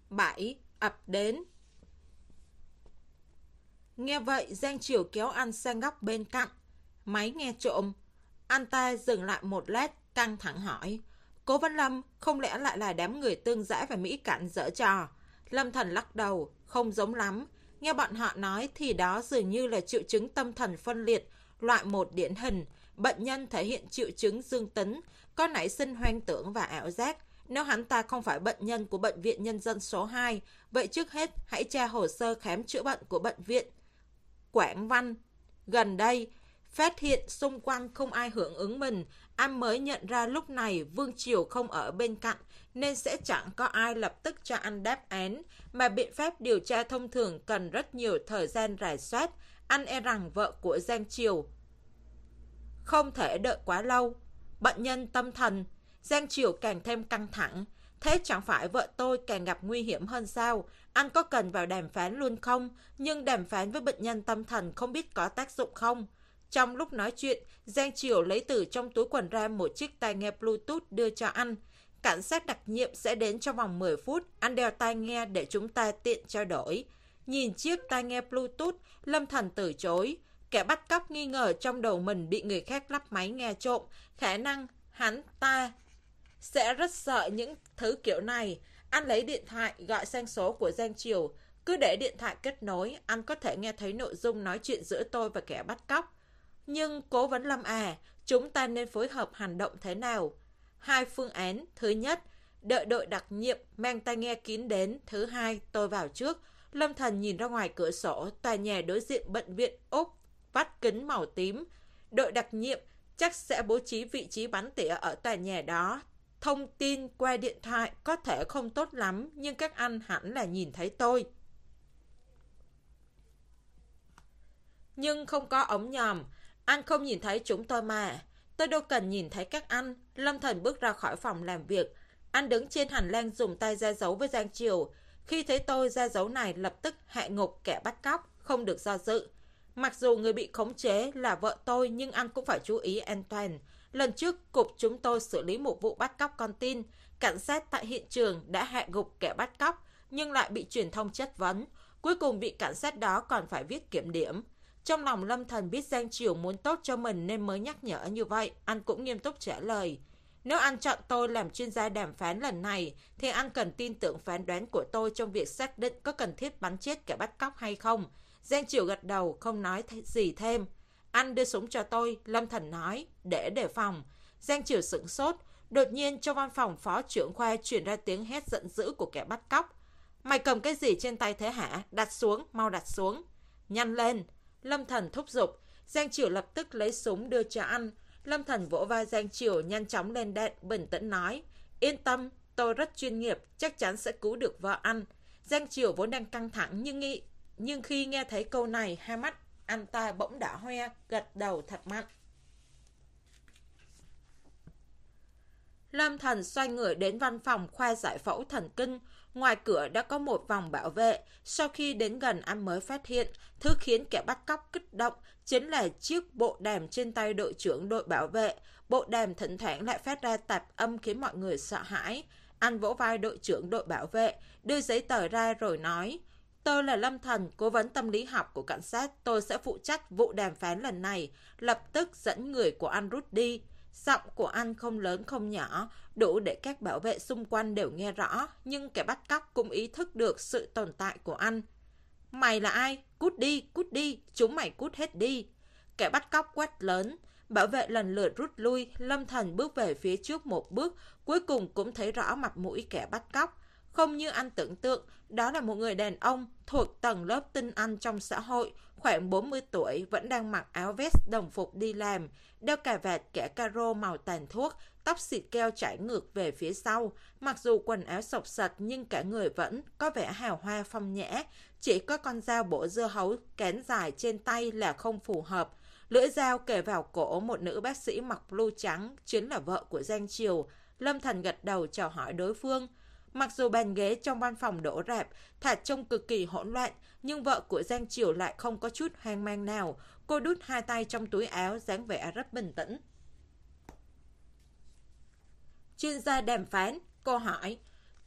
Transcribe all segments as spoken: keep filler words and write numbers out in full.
bảy. Ập đến. Nghe vậy, Giang Triều kéo anh sang góc bên cạnh. Máy nghe trộm. Anh ta dừng lại một lát, căng thẳng hỏi. Cố Văn Lâm, không lẽ lại là đám người Tương Giã và Mỹ Cảnh giở trò? Lâm Thần lắc đầu, không giống lắm. Nghe bọn họ nói thì đó dường như là triệu chứng tâm thần phân liệt, loại một điển hình. Bệnh nhân thể hiện triệu chứng dương tính, có nảy sinh hoang tưởng và ảo giác. Nếu hắn ta không phải bệnh nhân của Bệnh viện Nhân dân số hai, vậy trước hết hãy tra hồ sơ khám chữa bệnh của Bệnh viện Quảng Văn. Gần đây, phát hiện xung quanh không ai hưởng ứng mình, anh mới nhận ra lúc này Vương Triều không ở bên cạnh, nên sẽ chẳng có ai lập tức cho anh đáp án, mà biện pháp điều tra thông thường cần rất nhiều thời gian rà soát. Anh e rằng vợ của Giang Triều không thể đợi quá lâu. Bệnh nhân tâm thần. Giang Triều càng thêm căng thẳng. Thế chẳng phải vợ tôi càng gặp nguy hiểm hơn sao? Anh có cần vào đàm phán luôn không? Nhưng đàm phán với bệnh nhân tâm thần không biết có tác dụng không? Trong lúc nói chuyện, Giang Triều lấy từ trong túi quần ra một chiếc tai nghe Bluetooth đưa cho anh. Cảnh sát đặc nhiệm sẽ đến trong vòng mười phút. Anh đeo tai nghe để chúng ta tiện trao đổi. Nhìn chiếc tai nghe Bluetooth, Lâm Thần từ chối. Kẻ bắt cóc nghi ngờ trong đầu mình bị người khác lắp máy nghe trộm. Khả năng hắn ta sẽ rất sợ những thứ kiểu này. Anh lấy điện thoại gọi sang số của Giang Triều. Cứ để điện thoại kết nối, anh có thể nghe thấy nội dung nói chuyện giữa tôi và kẻ bắt cóc. Nhưng Cố Vấn Lâm à, chúng ta nên phối hợp hành động thế nào? Hai phương án. Thứ nhất, đợi đội đặc nhiệm mang tai nghe kín đến. Thứ hai, tôi vào trước. Lâm Thần nhìn ra ngoài cửa sổ, tòa nhà đối diện bệnh viện Úc, vách kính màu tím. Đội đặc nhiệm chắc sẽ bố trí vị trí bắn tỉa ở tòa nhà đó. Thông tin qua điện thoại có thể không tốt lắm, nhưng các anh hẳn là nhìn thấy tôi. Nhưng không có ống nhòm, anh không nhìn thấy chúng tôi mà. Tôi đâu cần nhìn thấy các anh. Lâm Thần bước ra khỏi phòng làm việc. Anh đứng trên hành lang dùng tay ra dấu với Giang Triều. Khi thấy tôi ra dấu này lập tức hạ ngục kẻ bắt cóc, không được do dự. Mặc dù người bị khống chế là vợ tôi, nhưng anh cũng phải chú ý an toàn. Lần trước, cục chúng tôi xử lý một vụ bắt cóc con tin. Cảnh sát tại hiện trường đã hạ gục kẻ bắt cóc, nhưng lại bị truyền thông chất vấn. Cuối cùng vị cảnh sát đó còn phải viết kiểm điểm. Trong lòng Lâm Thần biết Giang Triều muốn tốt cho mình nên mới nhắc nhở như vậy. Anh cũng nghiêm túc trả lời. Nếu anh chọn tôi làm chuyên gia đàm phán lần này, thì anh cần tin tưởng phán đoán của tôi trong việc xác định có cần thiết bắn chết kẻ bắt cóc hay không. Giang Triều gật đầu, không nói gì thêm. Anh đưa súng cho tôi, Lâm Thần nói, để đề phòng. Giang Triều sửng sốt. Đột nhiên trong văn phòng phó trưởng khoa truyền ra tiếng hét giận dữ của kẻ bắt cóc. Mày cầm cái gì trên tay thế hả? Đặt xuống, mau đặt xuống. Nhanh lên. Lâm Thần thúc giục. Giang Triều lập tức lấy súng đưa cho anh. Lâm Thần vỗ vai Giang Triều nhanh chóng lên đạn, bình tĩnh nói. Yên tâm, tôi rất chuyên nghiệp, chắc chắn sẽ cứu được vợ anh. Giang Triều vốn đang căng thẳng nhưng nghĩ Nhưng khi nghe thấy câu này, hai mắt anh ta bỗng đỏ hoe, gật đầu thật mạnh. Lâm Thần xoay người đến văn phòng khoa giải phẫu thần kinh. Ngoài cửa đã có một vòng bảo vệ. Sau khi đến gần anh mới phát hiện, thứ khiến kẻ bắt cóc kích động chính là chiếc bộ đàm trên tay đội trưởng đội bảo vệ. Bộ đàm thỉnh thoảng lại phát ra tạp âm khiến mọi người sợ hãi. Anh vỗ vai đội trưởng đội bảo vệ, đưa giấy tờ ra rồi nói. Tôi là Lâm Thần, cố vấn tâm lý học của cảnh sát. Tôi sẽ phụ trách vụ đàm phán lần này. Lập tức dẫn người của anh rút đi. Giọng của anh không lớn không nhỏ, đủ để các bảo vệ xung quanh đều nghe rõ, nhưng kẻ bắt cóc cũng ý thức được sự tồn tại của anh. Mày là ai? Cút đi, cút đi, chúng mày cút hết đi. Kẻ bắt cóc quát lớn, bảo vệ lần lượt rút lui. Lâm Thần bước về phía trước một bước, cuối cùng cũng thấy rõ mặt mũi kẻ bắt cóc. Không như anh tưởng tượng, đó là một người đàn ông thuộc tầng lớp tinh anh trong xã hội, khoảng bốn mươi tuổi, vẫn đang mặc áo vest đồng phục đi làm, đeo cà vạt kẻ caro màu tàn thuốc, tóc xịt keo chảy ngược về phía sau. Mặc dù quần áo xộc xạch nhưng cả người vẫn có vẻ hào hoa phong nhã, chỉ có con dao bổ dưa hấu kén dài trên tay là không phù hợp. Lưỡi dao kề vào cổ một nữ bác sĩ mặc blue trắng, chính là vợ của Giang Triều. Lâm Thần gật đầu chào hỏi đối phương. Mặc dù bàn ghế trong văn phòng đổ rạp, thoạt trông cực kỳ hỗn loạn, nhưng vợ của Giang Triều lại không có chút hoang mang nào. Cô đút hai tay trong túi áo, dáng vẻ rất bình tĩnh. Chuyên gia đàm phán, cô hỏi.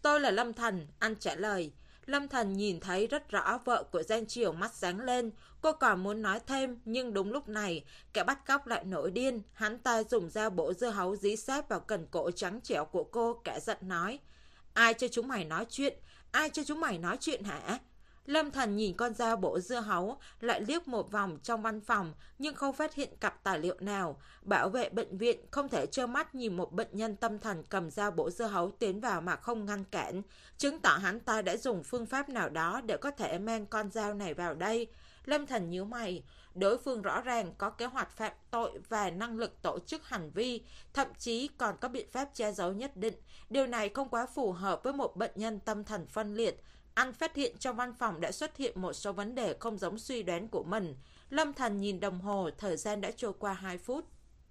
Tôi là Lâm Thần, anh trả lời. Lâm Thần nhìn thấy rất rõ vợ của Giang Triều mắt sáng lên. Cô còn muốn nói thêm, nhưng đúng lúc này, kẻ bắt cóc lại nổi điên. Hắn ta dùng dao bổ dưa hấu dí sát vào cần cổ trắng trẻo của cô, cả giận nói. Ai cho chúng mày nói chuyện? Ai cho chúng mày nói chuyện hả? Lâm Thần nhìn con dao bổ dưa hấu, lại liếc một vòng trong văn phòng, nhưng không phát hiện cặp tài liệu nào. Bảo vệ bệnh viện không thể trơ mắt nhìn một bệnh nhân tâm thần cầm dao bổ dưa hấu tiến vào mà không ngăn cản, chứng tỏ hắn ta đã dùng phương pháp nào đó để có thể mang con dao này vào đây. Lâm Thần nhíu mày, đối phương rõ ràng có kế hoạch phạm tội và năng lực tổ chức hành vi, thậm chí còn có biện pháp che giấu nhất định. Điều này không quá phù hợp với một bệnh nhân tâm thần phân liệt. Anh phát hiện trong văn phòng đã xuất hiện một số vấn đề không giống suy đoán của mình. Lâm Thần nhìn đồng hồ, thời gian đã trôi qua hai phút.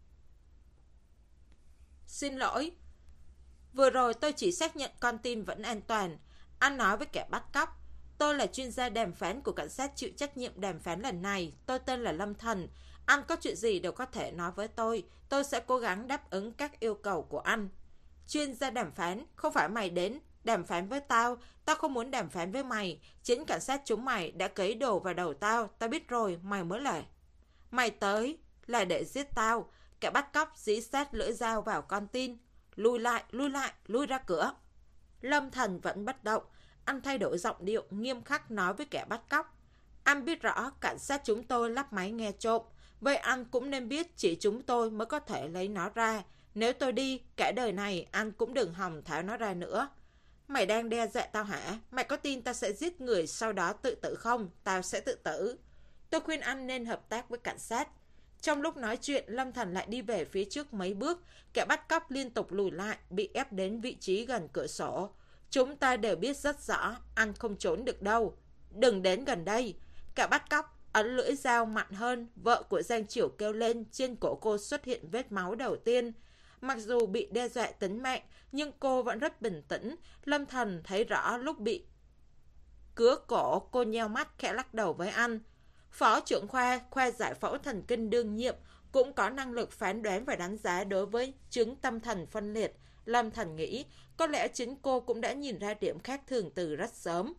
Xin lỗi, vừa rồi tôi chỉ xác nhận con tin vẫn an toàn. Anh nói với kẻ bắt cóc. Tôi là chuyên gia đàm phán của cảnh sát chịu trách nhiệm đàm phán lần này. Tôi tên là Lâm Thần. Anh có chuyện gì đều có thể nói với tôi. Tôi sẽ cố gắng đáp ứng các yêu cầu của anh. Chuyên gia đàm phán, không phải mày đến đàm phán với tao. Tao không muốn đàm phán với mày. Chính cảnh sát chúng mày đã cấy đồ vào đầu tao. Tao biết rồi, mày mới là. Mày tới là để giết tao. Kẻ bắt cóc dí sát lưỡi dao vào con tin. Lùi lại, lùi lại, lùi ra cửa. Lâm Thần vẫn bất động. Anh thay đổi giọng điệu, nghiêm khắc nói với kẻ bắt cóc. Anh biết rõ cảnh sát chúng tôi lắp máy nghe trộm. Vậy anh cũng nên biết chỉ chúng tôi mới có thể lấy nó ra. Nếu tôi đi, cả đời này anh cũng đừng hòng tháo nó ra nữa. Mày đang đe dọa tao hả? Mày có tin tao sẽ giết người sau đó tự tử không? Tao sẽ tự tử. Tôi khuyên anh nên hợp tác với cảnh sát. Trong lúc nói chuyện, Lâm Thần lại đi về phía trước mấy bước. Kẻ bắt cóc liên tục lùi lại, bị ép đến vị trí gần cửa sổ. Chúng ta đều biết rất rõ, anh không trốn được đâu. Đừng đến gần đây. Kẻ bắt cóc ấn lưỡi dao mạnh hơn. Vợ của Giang Triều kêu lên, trên cổ cô xuất hiện vết máu đầu tiên. Mặc dù bị đe dọa tính mạng, nhưng cô vẫn rất bình tĩnh. Lâm Thần thấy rõ lúc bị cứa cổ, cô nheo mắt khẽ lắc đầu với anh. Phó trưởng khoa, khoa giải phẫu thần kinh đương nhiệm, cũng có năng lực phán đoán và đánh giá đối với chứng tâm thần phân liệt. Lâm Thần nghĩ, có lẽ chính cô cũng đã nhìn ra điểm khác thường từ rất sớm.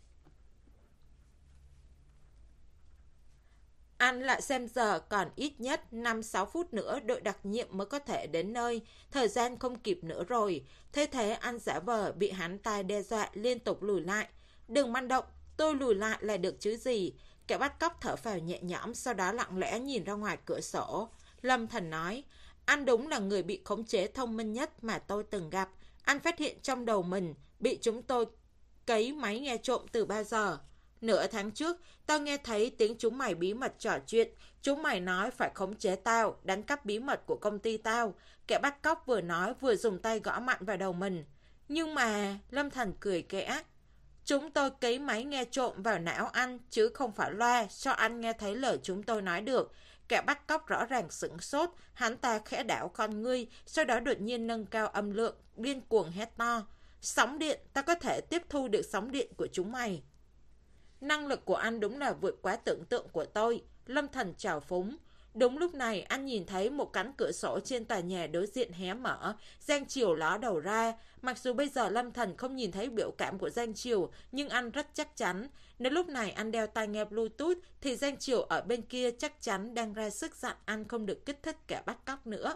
Anh lại xem giờ, còn ít nhất năm sáu phút nữa đội đặc nhiệm mới có thể đến nơi. Thời gian không kịp nữa rồi. Thế thế anh giả vờ bị hắn ta đe dọa, liên tục lùi lại. Đừng manh động, tôi lùi lại là được chứ gì. Kẻ bắt cóc thở phào nhẹ nhõm, sau đó lặng lẽ nhìn ra ngoài cửa sổ. Lâm Thần nói, anh đúng là người bị khống chế thông minh nhất mà tôi từng gặp. Anh phát hiện trong đầu mình bị chúng tôi cấy máy nghe trộm từ bao giờ? Nửa tháng trước, tao nghe thấy tiếng chúng mày bí mật trò chuyện. Chúng mày nói phải khống chế tao, đánh cắp bí mật của công ty tao. Kẻ bắt cóc vừa nói vừa dùng tay gõ mạnh vào đầu mình. Nhưng mà, Lâm Thần cười kẽ. Chúng tôi cấy máy nghe trộm vào não anh, chứ không phải loa, cho anh nghe thấy lời chúng tôi nói được. Kẻ bắt cóc rõ ràng sửng sốt, hắn ta khẽ đảo con ngươi, sau đó đột nhiên nâng cao âm lượng, điên cuồng hét to. Sóng điện, ta có thể tiếp thu được sóng điện của chúng mày. Năng lực của anh đúng là vượt quá tưởng tượng của tôi. Lâm Thần trào phúng. Đúng lúc này anh nhìn thấy một cánh cửa sổ trên tòa nhà đối diện hé mở. Giang Triều ló đầu ra. Mặc dù bây giờ Lâm Thần không nhìn thấy biểu cảm của Giang Triều, nhưng anh rất chắc chắn. Nếu lúc này anh đeo tai nghe Bluetooth thì Giang Triều ở bên kia chắc chắn đang ra sức dặn anh không được kích thích kẻ bắt cóc nữa.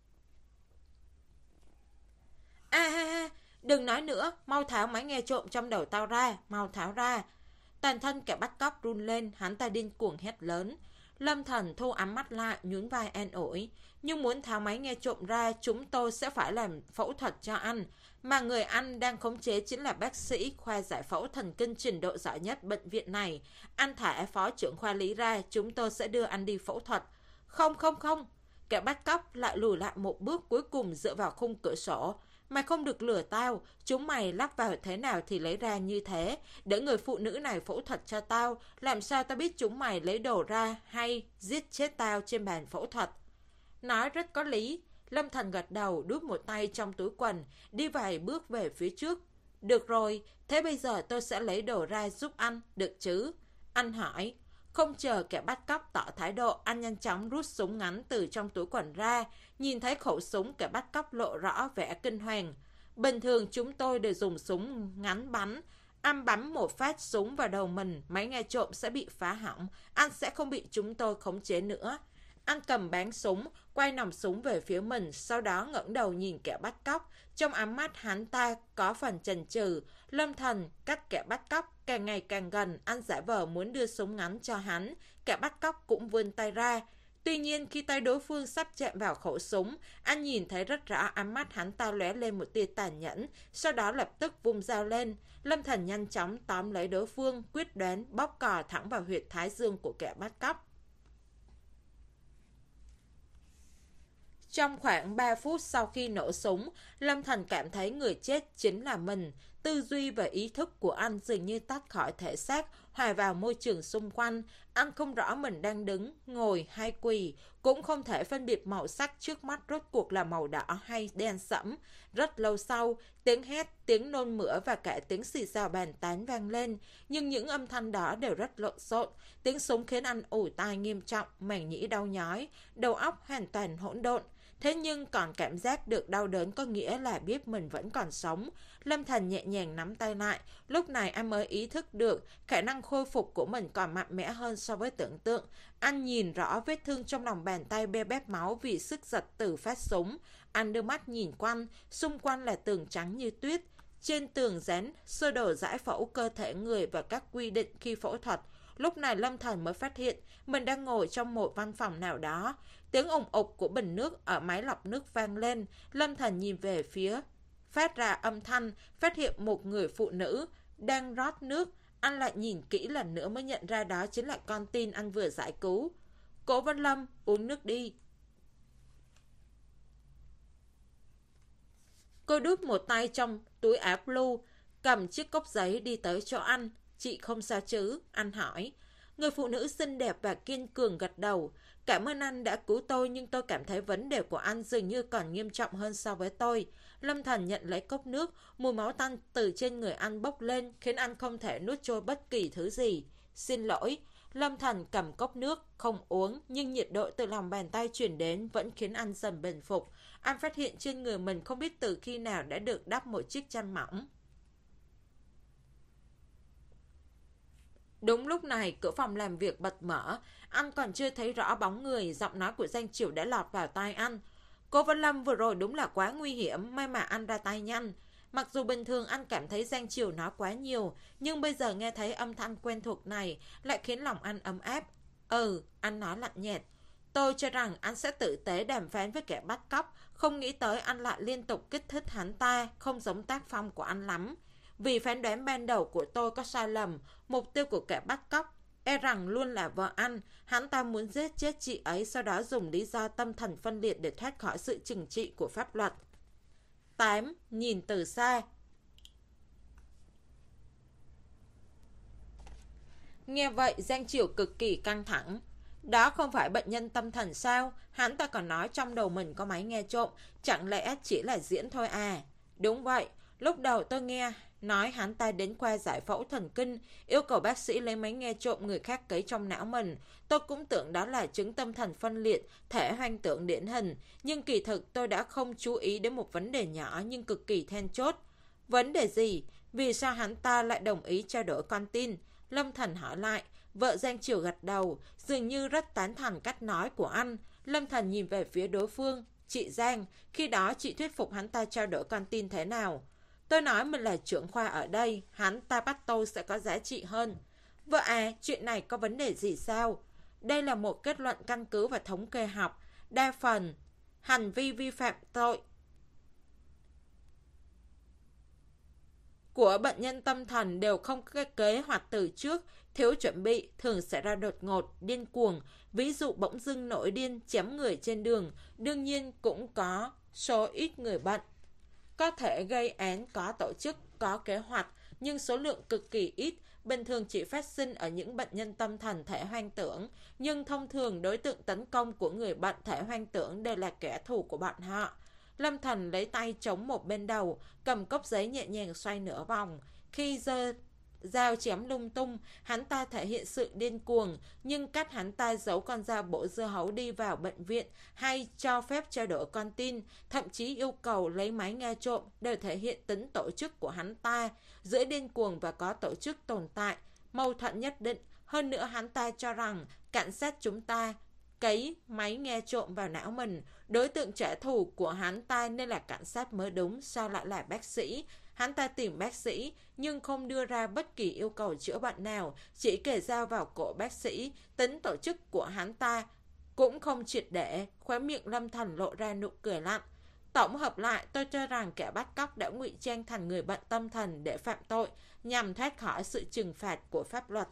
À, à, à, đừng nói nữa, mau tháo máy nghe trộm trong đầu tao ra, mau tháo ra. Toàn thân kẻ bắt cóc run lên, hắn ta điên cuồng hét lớn. Lâm Thần thu ấm mắt lại, nhún vai an ủi. Nhưng muốn tháo máy nghe trộm ra, chúng tôi sẽ phải làm phẫu thuật cho anh. Mà người anh đang khống chế chính là bác sĩ khoa giải phẫu thần kinh trình độ giỏi nhất bệnh viện này. Anh thả phó trưởng khoa lý ra, chúng tôi sẽ đưa anh đi phẫu thuật. Không không không, kẻ bắt cóc lại lùi lại một bước, cuối cùng dựa vào khung cửa sổ. Mày không được lừa tao, chúng mày lắp vào thế nào thì lấy ra như thế. Để người phụ nữ này phẫu thuật cho tao, làm sao tao biết chúng mày lấy đồ ra hay giết chết tao trên bàn phẫu thuật. Nói rất có lý. Lâm Thần gật đầu, đút một tay trong túi quần, đi vài bước về phía trước. Được rồi, thế bây giờ tôi sẽ lấy đồ ra giúp anh, được chứ? Anh hỏi. Không chờ kẻ bắt cóc tỏ thái độ, anh nhanh chóng rút súng ngắn từ trong túi quần ra. Nhìn thấy khẩu súng, kẻ bắt cóc lộ rõ vẻ kinh hoàng. Bình thường chúng tôi đều dùng súng ngắn bắn. Anh bắn một phát súng vào đầu mình, máy nghe trộm sẽ bị phá hỏng. Anh sẽ không bị chúng tôi khống chế nữa. Anh cầm báng súng, quay nòng súng về phía mình, sau đó ngẩng đầu nhìn kẻ bắt cóc. Trong ánh mắt hắn ta có phần chần chừ. Lâm Thần cách kẻ bắt cóc càng ngày càng gần, anh giả vờ muốn đưa súng ngắn cho hắn. Kẻ bắt cóc cũng vươn tay ra. Tuy nhiên khi tay đối phương sắp chạm vào khẩu súng, anh nhìn thấy rất rõ ánh mắt hắn ta lóe lên một tia tàn nhẫn, sau đó lập tức vung dao lên. Lâm Thần nhanh chóng tóm lấy đối phương, quyết đoán bóp cò thẳng vào huyệt thái dương của kẻ bắt cóc. Trong khoảng ba phút sau khi nổ súng, Lâm Thần cảm thấy người chết chính là mình. Tư duy và ý thức của anh dường như tách khỏi thể xác, hòa vào môi trường xung quanh. Anh không rõ mình đang đứng, ngồi hay quỳ, cũng không thể phân biệt màu sắc trước mắt rốt cuộc là màu đỏ hay đen sẫm. Rất lâu sau, tiếng hét, tiếng nôn mửa và cả tiếng xì xào bàn tán vang lên. Nhưng những âm thanh đó đều rất lộn xộn. Tiếng súng khiến anh ù tai nghiêm trọng, màng nhĩ đau nhói, đầu óc hoàn toàn hỗn độn. Thế nhưng còn cảm giác được đau đớn có nghĩa là biết mình vẫn còn sống. Lâm Thần nhẹ nhàng nắm tay lại. Lúc này anh mới ý thức được khả năng khôi phục của mình còn mạnh mẽ hơn so với tưởng tượng. Anh nhìn rõ vết thương trong lòng bàn tay be bét máu vì sức giật từ phát súng. Anh đưa mắt nhìn quanh, xung quanh là tường trắng như tuyết. Trên tường dán sơ đồ giải phẫu cơ thể người và các quy định khi phẫu thuật. Lúc này Lâm Thần mới phát hiện mình đang ngồi trong một văn phòng nào đó. Tiếng ùng ục của bình nước ở máy lọc nước vang lên. Lâm Thần nhìn về phía phát ra âm thanh, phát hiện một người phụ nữ đang rót nước. Anh lại nhìn kỹ lần nữa mới nhận ra đó chính là con tin anh vừa giải cứu. Cố Vân Lâm, uống nước đi. Cô đút một tay trong túi áo blue, cầm chiếc cốc giấy đi tới chỗ anh. Chị không sao chứ? Anh hỏi. Người phụ nữ xinh đẹp và kiên cường gật đầu. Cảm ơn anh đã cứu tôi, nhưng tôi cảm thấy vấn đề của anh dường như còn nghiêm trọng hơn so với tôi. Lâm Thần nhận lấy cốc nước, mùi máu tanh từ trên người anh bốc lên, khiến anh không thể nuốt trôi bất kỳ thứ gì. Xin lỗi. Lâm Thần cầm cốc nước, không uống, nhưng nhiệt độ từ lòng bàn tay chuyển đến vẫn khiến anh dần bình phục. Anh phát hiện trên người mình không biết từ khi nào đã được đắp một chiếc chăn mỏng. Đúng lúc này, cửa phòng làm việc bật mở. Anh còn chưa thấy rõ bóng người, giọng nói của Giang Chiểu đã lọt vào tai anh. Cô Vân Lâm vừa rồi đúng là quá nguy hiểm, may mà anh ra tay nhanh. Mặc dù bình thường anh cảm thấy Giang Chiểu nói quá nhiều, nhưng bây giờ nghe thấy âm thanh quen thuộc này lại khiến lòng anh ấm áp. Ừ, anh nói lạnh nhạt. Tôi cho rằng anh sẽ tử tế đàm phán với kẻ bắt cóc, không nghĩ tới anh lại liên tục kích thích hắn ta, không giống tác phong của anh lắm. Vì phán đoán ban đầu của tôi có sai lầm, mục tiêu của kẻ bắt cóc e rằng luôn là vợ anh. Hắn ta muốn giết chết chị ấy, sau đó dùng lý do tâm thần phân liệt để thoát khỏi sự trừng trị của pháp luật. tám. Nhìn từ xa. Nghe vậy, Giang Chiểu cực kỳ căng thẳng. Đó không phải bệnh nhân tâm thần sao? Hắn ta còn nói trong đầu mình có máy nghe trộm, chẳng lẽ chỉ là diễn thôi à? Đúng vậy, lúc đầu tôi nghe nói hắn ta đến khoa giải phẫu thần kinh, yêu cầu bác sĩ lấy máy nghe trộm người khác cấy trong não mình. Tôi cũng tưởng đó là chứng tâm thần phân liệt, thể hoang tưởng điển hình. Nhưng kỳ thực tôi đã không chú ý đến một vấn đề nhỏ nhưng cực kỳ then chốt. Vấn đề gì? Vì sao hắn ta lại đồng ý trao đổi con tin? Lâm Thần hỏi lại. Vợ Giang Chiểu gật đầu, dường như rất tán thành cách nói của anh. Lâm Thần nhìn về phía đối phương. Chị Giang, khi đó chị thuyết phục hắn ta trao đổi con tin thế nào? Tôi nói mình là trưởng khoa ở đây, hắn ta bắt tôi sẽ có giá trị hơn. Vợ à, chuyện này có vấn đề gì sao? Đây là một kết luận căn cứ vào thống kê học. Đa phần, hành vi vi phạm tội của bệnh nhân tâm thần đều không có kế hoạch từ trước, thiếu chuẩn bị, thường xảy ra đột ngột, điên cuồng. Ví dụ bỗng dưng nổi điên chém người trên đường, đương nhiên cũng có số ít người bệnh có thể gây án có tổ chức, có kế hoạch, nhưng số lượng cực kỳ ít, bình thường chỉ phát sinh ở những bệnh nhân tâm thần thể hoang tưởng, nhưng thông thường đối tượng tấn công của người bệnh thể hoang tưởng đều là kẻ thù của bọn họ. Lâm Thần lấy tay chống một bên đầu, cầm cốc giấy nhẹ nhàng xoay nửa vòng. Khi giơ dao chém lung tung, hắn ta thể hiện sự điên cuồng, nhưng cách hắn ta giấu con dao bổ dưa hấu đi vào bệnh viện hay cho phép trao đổi con tin, thậm chí yêu cầu lấy máy nghe trộm đều thể hiện tính tổ chức của hắn ta. Giữa điên cuồng và có tổ chức tồn tại mâu thuẫn nhất định. Hơn nữa hắn ta cho rằng cảnh sát chúng ta cấy máy nghe trộm vào não mình. Đối tượng trả thù của hắn ta nên là cảnh sát mới đúng, sao lại là bác sĩ? Hắn ta tìm bác sĩ nhưng không đưa ra bất kỳ yêu cầu chữa bệnh nào, chỉ kề dao vào cổ bác sĩ. Tính tổ chức của hắn ta cũng không triệt để. Khóe miệng Lâm Thành lộ ra nụ cười lạnh. Tổng hợp lại, tôi cho rằng kẻ bắt cóc đã ngụy trang thành người bệnh tâm thần để phạm tội, nhằm thoát khỏi sự trừng phạt của pháp luật.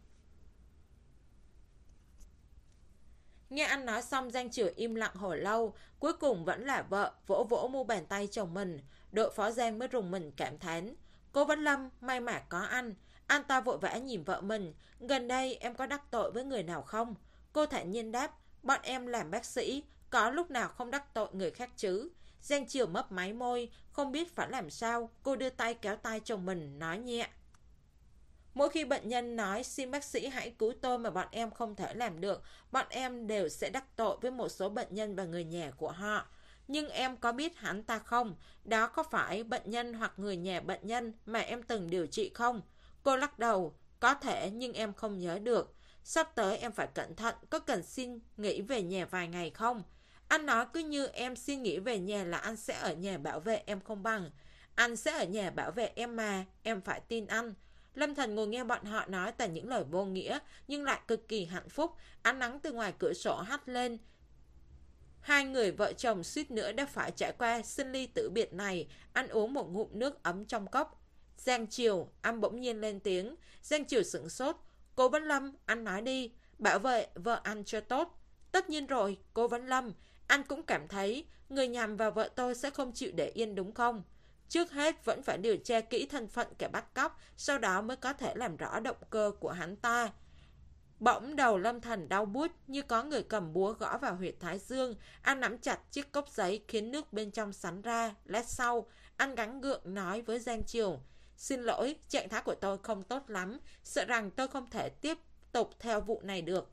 Nghe anh nói xong, Giang Triều im lặng hồi lâu, cuối cùng vẫn là vợ vỗ vỗ mu bàn tay chồng mình. Đội phó Giang mới rùng mình cảm thán. Cô Vấn Lâm, may mà có anh. Anh ta vội vã nhìn vợ mình. Gần đây em có đắc tội với người nào không? Cô thản nhiên đáp. Bọn em làm bác sĩ, có lúc nào không đắc tội người khác chứ? Giang Triều mấp máy môi, không biết phải làm sao. Cô đưa tay kéo tay chồng mình, nói nhẹ. Mỗi khi bệnh nhân nói xin bác sĩ hãy cứu tôi mà bọn em không thể làm được, bọn em đều sẽ đắc tội với một số bệnh nhân và người nhà của họ. Nhưng em có biết hắn ta không? Đó có phải bệnh nhân hoặc người nhà bệnh nhân mà em từng điều trị không? Cô lắc đầu. Có thể nhưng em không nhớ được. Sắp tới em phải cẩn thận, có cần xin nghỉ về nhà vài ngày không? Anh nói cứ như em xin nghỉ về nhà là anh sẽ ở nhà bảo vệ em không bằng. Anh sẽ ở nhà bảo vệ em mà, em phải tin anh. Lâm Thành ngồi nghe bọn họ nói toàn những lời vô nghĩa, nhưng lại cực kỳ hạnh phúc. Ánh nắng từ ngoài cửa sổ hắt lên. Hai người vợ chồng suýt nữa đã phải trải qua sinh ly tử biệt này. Ăn uống một ngụm nước ấm trong cốc. Giang Triều, anh bỗng nhiên lên tiếng. Giang Triều sửng sốt. Cô Vấn Lâm, anh nói đi, bảo vệ vợ anh cho tốt. Tất nhiên rồi, cô Vấn Lâm, anh cũng cảm thấy người nhằm vào vợ tôi sẽ không chịu để yên đúng không? Trước hết vẫn phải điều tra kỹ thân phận kẻ bắt cóc, sau đó mới có thể làm rõ động cơ của hắn ta. Bỗng đầu Lâm Thành đau buốt như có người cầm búa gõ vào huyệt thái dương. Anh nắm chặt chiếc cốc giấy khiến nước bên trong sắn ra. Lát sau, anh gắng gượng nói với Giang Triều. Xin lỗi, trạng thái của tôi không tốt lắm. Sợ rằng tôi không thể tiếp tục theo vụ này được.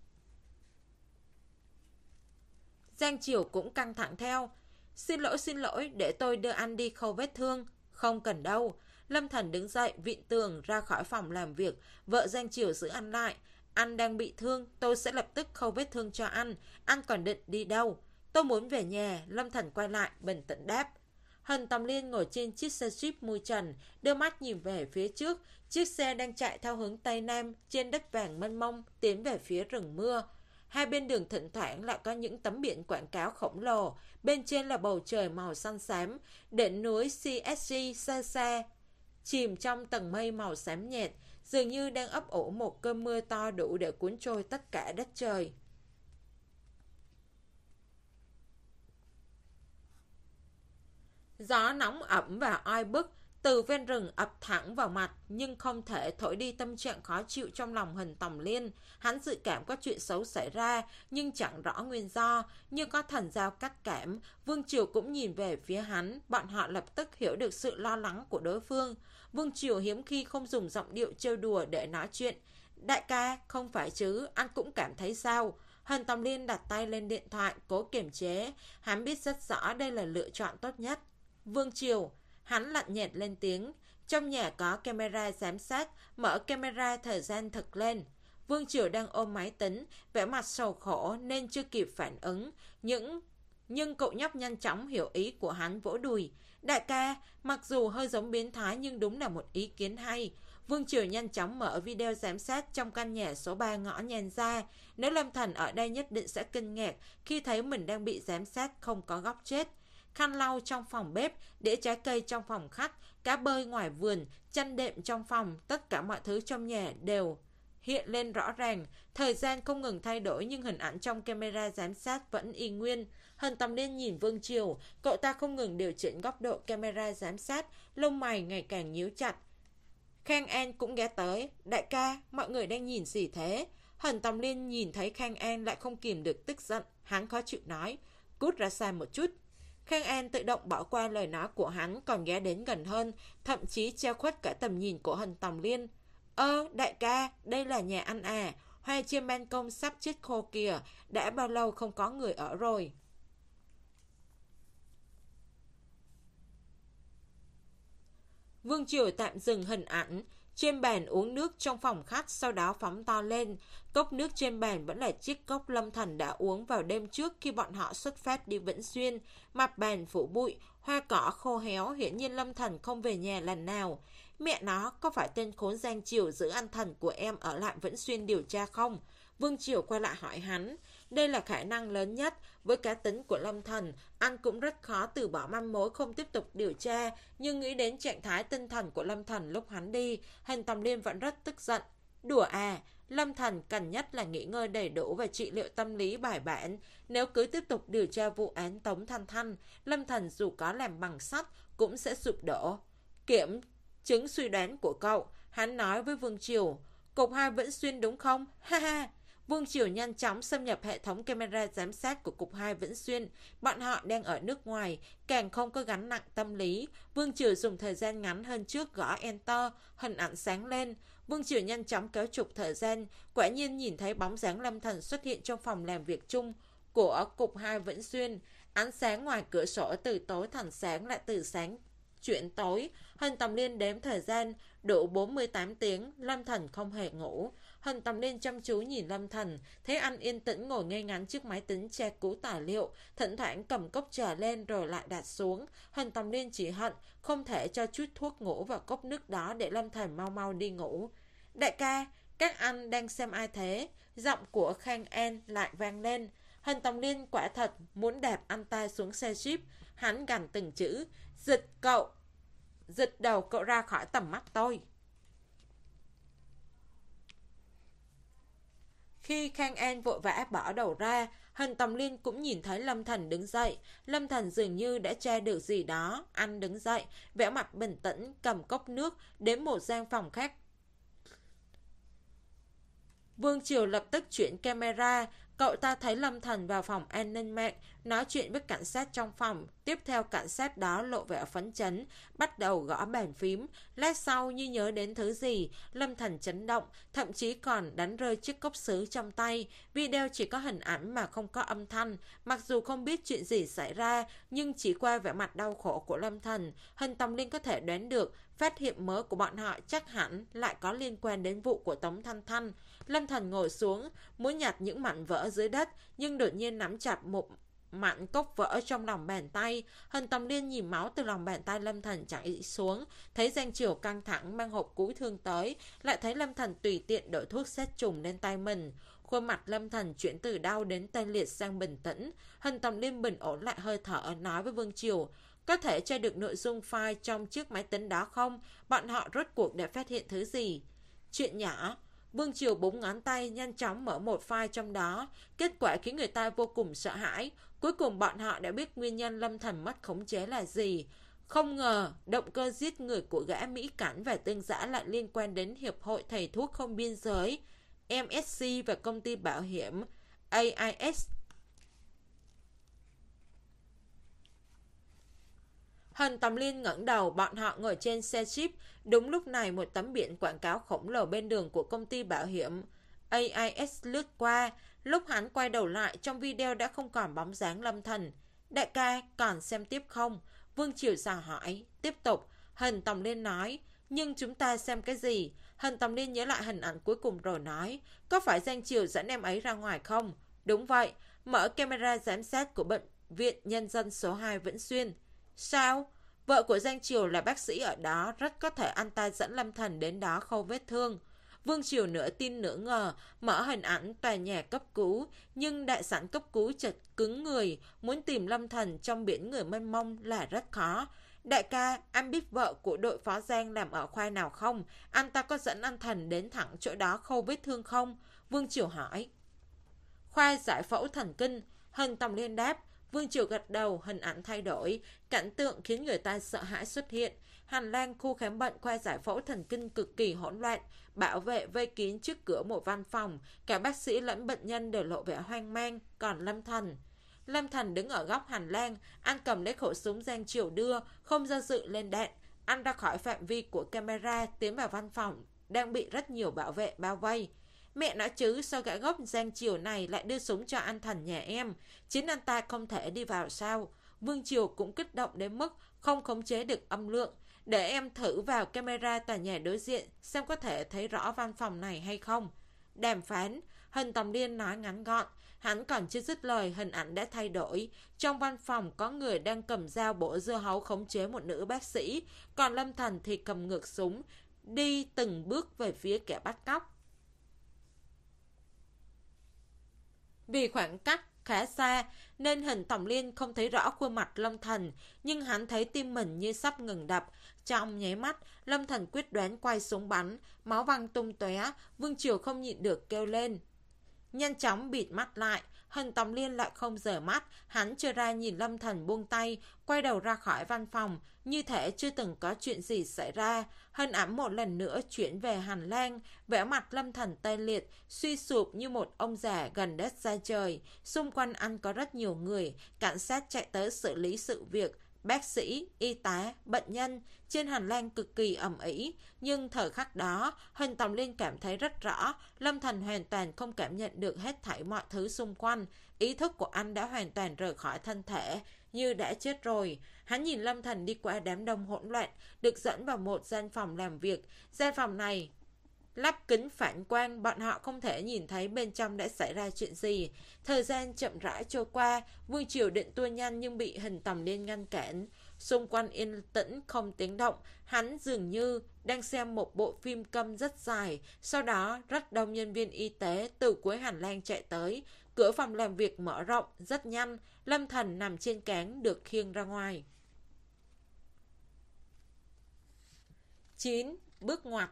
Giang Triều cũng căng thẳng theo. Xin lỗi, xin lỗi, để tôi đưa anh đi khâu vết thương. Không cần đâu. Lâm Thần đứng dậy, vịn tường ra khỏi phòng làm việc. Vợ Giang Triều giữ anh lại. Anh đang bị thương, tôi sẽ lập tức khâu vết thương cho anh. Anh còn định đi đâu? Tôi muốn về nhà. Lâm Thần quay lại, bình tĩnh đáp. Hân Tầm Liên ngồi trên chiếc xe Jeep mui trần, đưa mắt nhìn về phía trước. Chiếc xe đang chạy theo hướng Tây Nam, trên đất vàng mênh mông, tiến về phía rừng mưa. Hai bên đường thỉnh thoảng lại có những tấm biển quảng cáo khổng lồ. Bên trên là bầu trời màu xanh xám, đỉnh núi xê ét giê xa xa, chìm trong tầng mây màu xám nhạt, dường như đang ấp ủ một cơn mưa to đủ để cuốn trôi tất cả đất trời. Gió nóng ẩm và oi bức từ ven rừng ập thẳng vào mặt, nhưng không thể thổi đi tâm trạng khó chịu trong lòng Hình Tòng Liên. Hắn dự cảm có chuyện xấu xảy ra, nhưng chẳng rõ nguyên do. Như có thần giao cắt cảm, Vương Triều cũng nhìn về phía hắn. Bọn họ lập tức hiểu được sự lo lắng của đối phương. Vương Triều hiếm khi không dùng giọng điệu trêu đùa để nói chuyện. Đại ca, không phải chứ, anh cũng cảm thấy sao? Hình Tòng Liên đặt tay lên điện thoại, cố kiềm chế. Hắn biết rất rõ đây là lựa chọn tốt nhất. Vương Triều, hắn lạnh nhạt lên tiếng. Trong nhà có camera giám sát, mở camera thời gian thực lên. Vương Triều đang ôm máy tính, vẻ mặt sầu khổ nên chưa kịp phản ứng. Những... Nhưng cậu nhóc nhanh chóng hiểu ý của hắn, vỗ đùi. Đại ca, mặc dù hơi giống biến thái nhưng đúng là một ý kiến hay. Vương Triều nhanh chóng mở video giám sát trong căn nhà số ba ngõ nhàn ra. Nếu Lâm Thần ở đây nhất định sẽ kinh ngạc khi thấy mình đang bị giám sát không có góc chết. Khăn lau trong phòng bếp, đĩa trái cây trong phòng khách, cá bơi ngoài vườn, chăn đệm trong phòng, tất cả mọi thứ trong nhà đều hiện lên rõ ràng. Thời gian không ngừng thay đổi nhưng hình ảnh trong camera giám sát vẫn y nguyên. Hình Tầm Liên nhìn Vương Triều, cậu ta không ngừng điều chỉnh góc độ camera giám sát, lông mày ngày càng nhíu chặt. Khang An cũng ghé tới. Đại ca, mọi người đang nhìn gì thế? Hình Tầm Liên nhìn thấy Khang An lại không kìm được tức giận. Hắn khó chịu nói, cút ra xa một chút. Khang An tự động bỏ qua lời nói của hắn, còn ghé đến gần hơn, thậm chí che khuất cả tầm nhìn của Hân Tòng Liên. Ơ, đại ca, đây là nhà anh à, hoa trên ban công sắp chết khô kìa, đã bao lâu không có người ở rồi. Vương Triều tạm dừng hình ảnh, trên bàn uống nước trong phòng khách, sau đó phóng to lên. Cốc nước trên bàn vẫn là chiếc cốc Lâm Thần đã uống vào đêm trước khi bọn họ xuất phát đi Vĩnh Xuyên. Mặt bàn phủ bụi, hoa cỏ khô héo, hiển nhiên Lâm Thần không về nhà lần nào. Mẹ nó, có phải tên khốn Giang Triều giữ anh thần của em ở lại Vĩnh Xuyên điều tra không? Vương Triều quay lại hỏi hắn. Đây là khả năng lớn nhất. Với cá tính của Lâm Thần, anh cũng rất khó từ bỏ manh mối không tiếp tục điều tra. Nhưng nghĩ đến trạng thái tinh thần của Lâm Thần lúc hắn đi, Hân Tòng Liên vẫn rất tức giận. Đùa à, Lâm Thần cần nhất là nghỉ ngơi đầy đủ và trị liệu tâm lý bài bản. Nếu cứ tiếp tục điều tra vụ án Tống Thanh Thanh, Lâm Thần dù có làm bằng sắt cũng sẽ sụp đổ. Kiểm chứng suy đoán của cậu, hắn nói với Vương Triều. Cục hai Vĩnh Xuyên đúng không? Ha ha! Vương Triều nhanh chóng xâm nhập hệ thống camera giám sát của Cục hai Vĩnh Xuyên. Bọn họ đang ở nước ngoài, càng không có gánh nặng tâm lý. Vương Triều dùng thời gian ngắn hơn trước gõ Enter, hình ảnh sáng lên. Vương Triều nhanh chóng kéo trục thời gian, quả nhiên nhìn thấy bóng dáng Lâm Thần xuất hiện trong phòng làm việc chung của Cục hai Vĩnh Xuyên. Ánh sáng ngoài cửa sổ từ tối thành sáng, lại từ sáng chuyển tối. Hân Tòng Liên đếm thời gian, đủ bốn mươi tám tiếng, Lâm Thần không hề ngủ. Hân Tòng Liên chăm chú nhìn Lâm Thần, thấy anh yên tĩnh ngồi ngay ngắn trước máy tính tra cứu tài liệu, thỉnh thoảng cầm cốc trà lên rồi lại đặt xuống. Hân Tòng Liên chỉ hận không thể cho chút thuốc ngủ vào cốc nước đó để Lâm Thần mau mau đi ngủ. Đại ca, các anh đang xem ai thế? Giọng của Khang An lại vang lên. Hân Tòng Liên quả thật muốn đạp anh ta xuống xe jeep. Hắn gằn từng chữ, dịch cậu, dịch đầu cậu ra khỏi tầm mắt tôi. Khi Khang An vội vã bỏ đầu ra, Hân Tòng Liên cũng nhìn thấy Lâm Thần đứng dậy. Lâm Thần dường như đã tra được gì đó. Anh đứng dậy, vẻ mặt bình tĩnh, cầm cốc nước, đến một gian phòng khác. Vương Triều lập tức chuyển camera. Cậu ta thấy Lâm Thần vào phòng an ninh mạng, nói chuyện với cảnh sát trong phòng. Tiếp theo cảnh sát đó lộ vẻ phấn chấn, bắt đầu gõ bàn phím. Lát sau như nhớ đến thứ gì, Lâm Thần chấn động, thậm chí còn đánh rơi chiếc cốc sứ trong tay. Video chỉ có hình ảnh mà không có âm thanh. Mặc dù không biết chuyện gì xảy ra, nhưng chỉ qua vẻ mặt đau khổ của Lâm Thần, Hân Tòng Liên có thể đoán được phát hiện mới của bọn họ chắc hẳn lại có liên quan đến vụ của Tống Thanh Thanh. Lâm Thần ngồi xuống, muốn nhặt những mảnh vỡ dưới đất, nhưng đột nhiên nắm chặt một mảnh cốc vỡ trong lòng bàn tay. Hân Tòng Liên nhìn máu từ lòng bàn tay Lâm Thần chảy xuống, thấy Giang Triều căng thẳng mang hộp cứu thương tới, lại thấy Lâm Thần tùy tiện đổ thuốc sát trùng lên tay mình. Khuôn mặt Lâm Thần chuyển từ đau đến tê liệt sang bình tĩnh. Hân Tòng Liên bình ổn lại hơi thở, nói với Vương Triều, có thể tra được nội dung file trong chiếc máy tính đó không? Bọn họ rốt cuộc đã phát hiện thứ gì? Chuyện nhỏ. Vương Triều búng ngón tay nhanh chóng mở một file trong đó. Kết quả khiến người ta vô cùng sợ hãi. Cuối cùng bọn họ đã biết nguyên nhân Lâm Thần mất khống chế là gì. Không ngờ động cơ giết người của gã Mỹ Cảnh và Tương Giã lại liên quan đến Hiệp hội Thầy thuốc không biên giới, em ét xê và công ty bảo hiểm a i ét. Hân Tòng Liên ngẩng đầu, bọn họ ngồi trên xe jeep. Đúng lúc này một tấm biển quảng cáo khổng lồ bên đường của công ty bảo hiểm a i ét lướt qua. Lúc hắn quay đầu lại, trong video đã không còn bóng dáng Lâm Thần. Đại ca, còn xem tiếp không? Vương Triều dò hỏi. Tiếp tục. Hân Tòng Liên nói. Nhưng chúng ta xem cái gì? Hân Tòng Liên nhớ lại hình ảnh cuối cùng rồi nói. Có phải Giang Triều dẫn em ấy ra ngoài không? Đúng vậy. Mở camera giám sát của Bệnh viện Nhân dân số hai Vĩnh Xuyên. Sao? Vợ của Giang Triều là bác sĩ ở đó, rất có thể anh ta dẫn Lâm Thần đến đó khâu vết thương. Vương Triều nửa tin nửa ngờ, mở hình ảnh tòa nhà cấp cứu, nhưng đại sảnh cấp cứu chật cứng người, muốn tìm Lâm Thần trong biển người mênh mông là rất khó. Đại ca, anh biết vợ của đội phó Giang làm ở khoa nào không? Anh ta có dẫn anh Thần đến thẳng chỗ đó khâu vết thương không? Vương Triều hỏi. Khoa giải phẫu thần kinh. Hân Tòng Liên đáp. Vương Triều gật đầu, hình ảnh thay đổi, cảnh tượng khiến người ta sợ hãi xuất hiện. Hành lang khu khám bệnh khoa giải phẫu thần kinh cực kỳ hỗn loạn, bảo vệ vây kín trước cửa một văn phòng, cả bác sĩ lẫn bệnh nhân đều lộ vẻ hoang mang, còn Lâm Thần. Lâm Thành đứng ở góc hành lang, anh cầm lấy khẩu súng Giang Triều đưa, không do dự lên đạn. Anh ra khỏi phạm vi của camera, tiến vào văn phòng, đang bị rất nhiều bảo vệ bao vây. Mẹ nói chứ, sao gã gốc Giang Triều này lại đưa súng cho anh Thành nhà em? Chính anh ta không thể đi vào sao? Vương Triều cũng kích động đến mức không khống chế được âm lượng. Để em thử vào camera tòa nhà đối diện, xem có thể thấy rõ văn phòng này hay không. Đàm phán, Hình Tòng Liên nói ngắn gọn. Hắn còn chưa dứt lời, hình ảnh đã thay đổi. Trong văn phòng có người đang cầm dao bổ dưa hấu khống chế một nữ bác sĩ, còn Lâm Thành thì cầm ngược súng, đi từng bước về phía kẻ bắt cóc. Vì khoảng cách khá xa nên Hình Tòng Liên không thấy rõ khuôn mặt Lâm Thành, nhưng hắn thấy tim mình như sắp ngừng đập. Trong nháy mắt, Lâm Thành quyết đoán quay súng bắn, máu văng tung tóe. Vương Triều không nhịn được kêu lên. Nhanh chóng bịt mắt lại, Hình Tòng Liên lại không rời mắt, hắn trơ ra nhìn Lâm Thành buông tay, quay đầu ra khỏi văn phòng, như thể chưa từng có chuyện gì xảy ra. Hình ảnh một lần nữa chuyển về hành lang, vẻ mặt Lâm Thành tê liệt, suy sụp như một ông già gần đất xa trời. Xung quanh anh có rất nhiều người, cảnh sát chạy tới xử lý sự việc, bác sĩ, y tá, bệnh nhân, trên hành lang cực kỳ ầm ĩ. Nhưng thời khắc đó, Hình Tòng Liên cảm thấy rất rõ, Lâm Thành hoàn toàn không cảm nhận được hết thảy mọi thứ xung quanh. Ý thức của anh đã hoàn toàn rời khỏi thân thể, như đã chết rồi. Hắn nhìn Lâm Thành đi qua đám đông hỗn loạn, được dẫn vào một gian phòng làm việc. Gian phòng này lắp kính phản quang, bọn họ không thể nhìn thấy bên trong đã xảy ra chuyện gì. Thời gian chậm rãi trôi qua, Vương Triều định tua nhanh nhưng bị Hình Tòng Liên ngăn cản. Xung quanh yên tĩnh không tiếng động, hắn dường như đang xem một bộ phim câm rất dài. Sau đó, rất đông nhân viên y tế từ cuối hành lang chạy tới. Cửa phòng làm việc mở rộng rất nhanh, Lâm Thành nằm trên cáng được khiêng ra ngoài. chín. Bước ngoặt.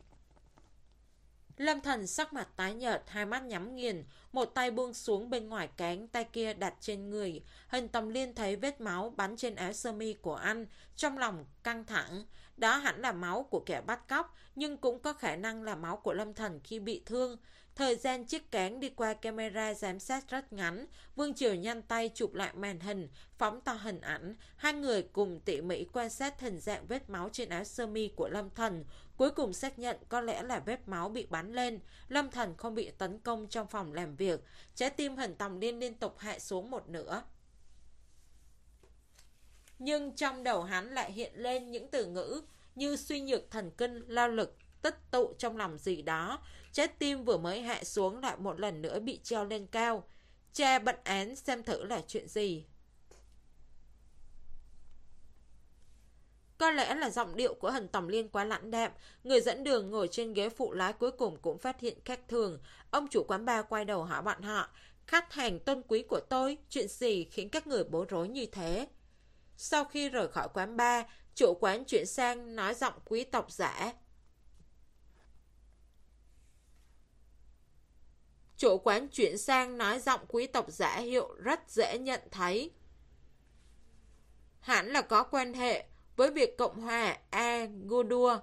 Lâm Thành sắc mặt tái nhợt, hai mắt nhắm nghiền, một tay buông xuống bên ngoài cánh, tay kia đặt trên người. Hình Tòng Liên thấy vết máu bắn trên áo sơ mi của anh, trong lòng căng thẳng. Đó hẳn là máu của kẻ bắt cóc, nhưng cũng có khả năng là máu của Lâm Thành khi bị thương. Thời gian chiếc cán đi qua camera giám sát rất ngắn. Vương Triều nhanh tay chụp lại màn hình, phóng to hình ảnh. Hai người cùng tỉ mỉ quan sát hình dạng vết máu trên áo sơ mi của Lâm Thành. Cuối cùng xác nhận có lẽ là vết máu bị bắn lên. Lâm Thành không bị tấn công trong phòng làm việc. Trái tim Hình Tòng Liên liên tục hạ xuống một nửa. Nhưng trong đầu hắn lại hiện lên những từ ngữ như suy nhược thần kinh, lao lực, tích tụ trong lòng gì đó. Trái tim vừa mới hạ xuống lại một lần nữa bị treo lên cao. Tra bệnh án xem thử là chuyện gì. Có lẽ là giọng điệu của Hình Tòng Liên quá lãnh đạm. Người dẫn đường ngồi trên ghế phụ lái cuối cùng cũng phát hiện khác thường. Ông chủ quán bar quay đầu hỏi bọn họ: khách hàng tôn quý của tôi, chuyện gì khiến các người bối rối như thế? Sau khi rời khỏi quán bar, chủ quán chuyển sang nói giọng quý tộc giả. Chủ quán chuyển sang nói giọng quý tộc giả hiệu rất dễ nhận thấy. Hẳn là có quan hệ với việc Cộng hòa Agudo.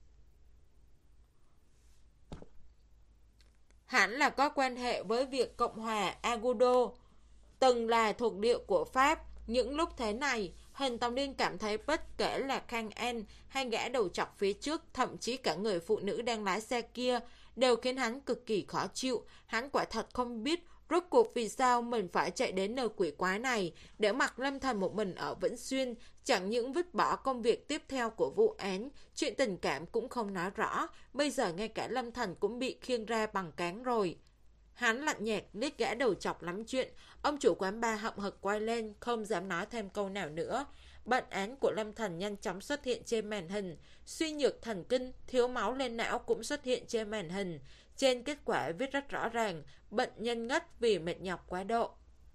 Hẳn là có quan hệ với việc Cộng hòa Agudo từng là thuộc địa của Pháp. Những lúc thế này, Hình Tòng Liên cảm thấy bất kể là Khang An hay gã đầu chọc phía trước, thậm chí cả người phụ nữ đang lái xe kia, đều khiến hắn cực kỳ khó chịu. Hắn quả thật không biết rốt cuộc vì sao mình phải chạy đến nơi quỷ quái này, để mặc Lâm Thành một mình ở Vĩnh Xuyên. Chẳng những vứt bỏ công việc tiếp theo của vụ án, chuyện tình cảm cũng không nói rõ. Bây giờ ngay cả Lâm Thành cũng bị khiêng ra bằng cáng rồi. Hắn lạnh nhạt liếc gã đầu chọc lắm chuyện. Ông chủ quán bar hậm hực quay lên, không dám nói thêm câu nào nữa. Bệnh án của Lâm Thành nhanh chóng xuất hiện trên màn hình. Suy nhược thần kinh, thiếu máu lên não cũng xuất hiện trên màn hình. Trên kết quả viết rất rõ ràng: bệnh nhân ngất vì mệt nhọc quá độ.